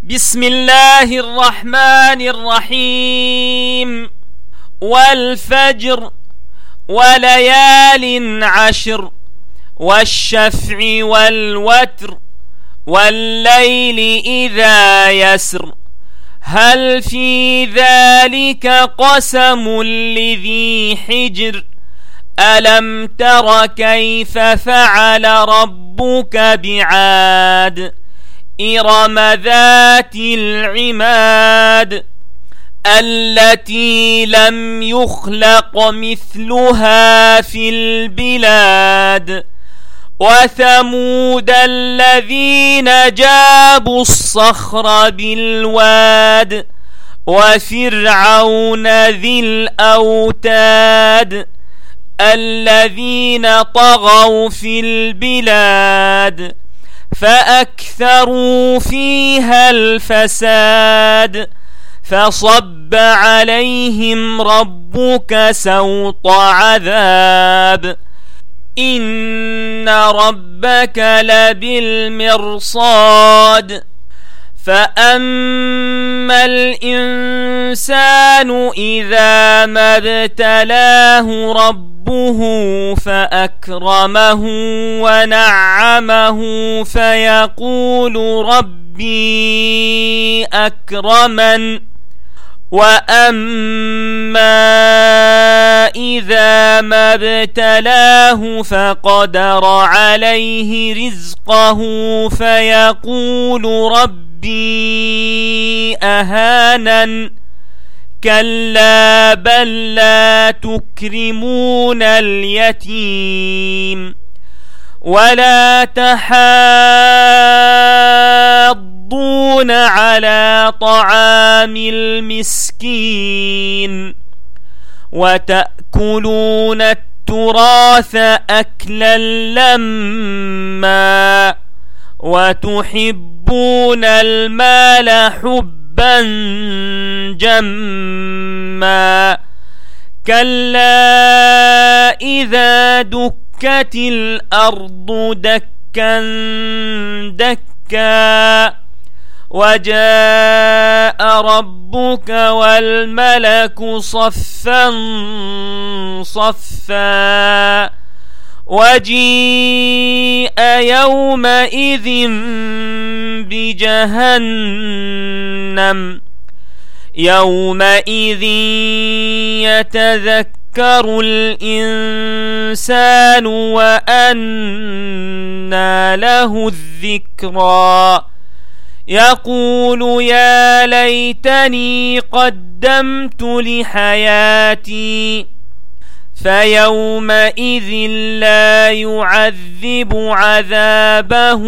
بسم الله الرحمن الرحيم. والفجر وليال عشر والشفع والوتر والليل إذا يسر هل في ذلك قسم لذي حجر ألم تر كيف فعل ربك بعاد إرم ذات العماد التي لم يخلق مثلها في البلاد وثمود الذين جابوا الصخر بالواد وفرعون ذي الأوتاد الذين طغوا في البلاد فأكثروا فيها الفساد فصب عليهم ربك سوط عذاب إن ربك لبالمرصاد فأما الإنسان إذا ما ابتلاه ربه فأكرمه ونعمه فيقول ربي أكرمن وأما إذا ما ابتلاه فقدر عليه رزقه فيقول ربي أهانن كلا بل لا تكرمون اليتيم ولا تحاضون على طعام المسكين وتأكلون التراث أكلا لما وتحبون المال حبا جما كلا إذا دكت الأرض دكا دكا وجاء ربك والملك صفا صفا وجيء يومئذ بجهنم يومئذ يتذكر الإنسان وأنى له الذكرى يقول يا ليتني قدمت لحياتي فيومئذ لا يعذب عذابه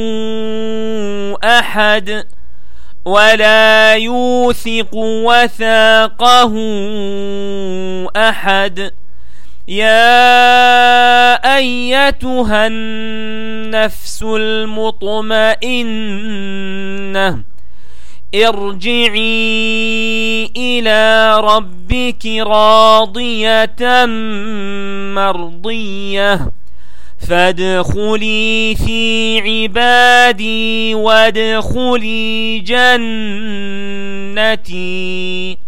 أحد ولا يوثق وثاقه أحد يا أيتها النفس المطمئنة ارجعي إلى ربك راضية مرضية فادخلي في عبادي وادخلي جنتي.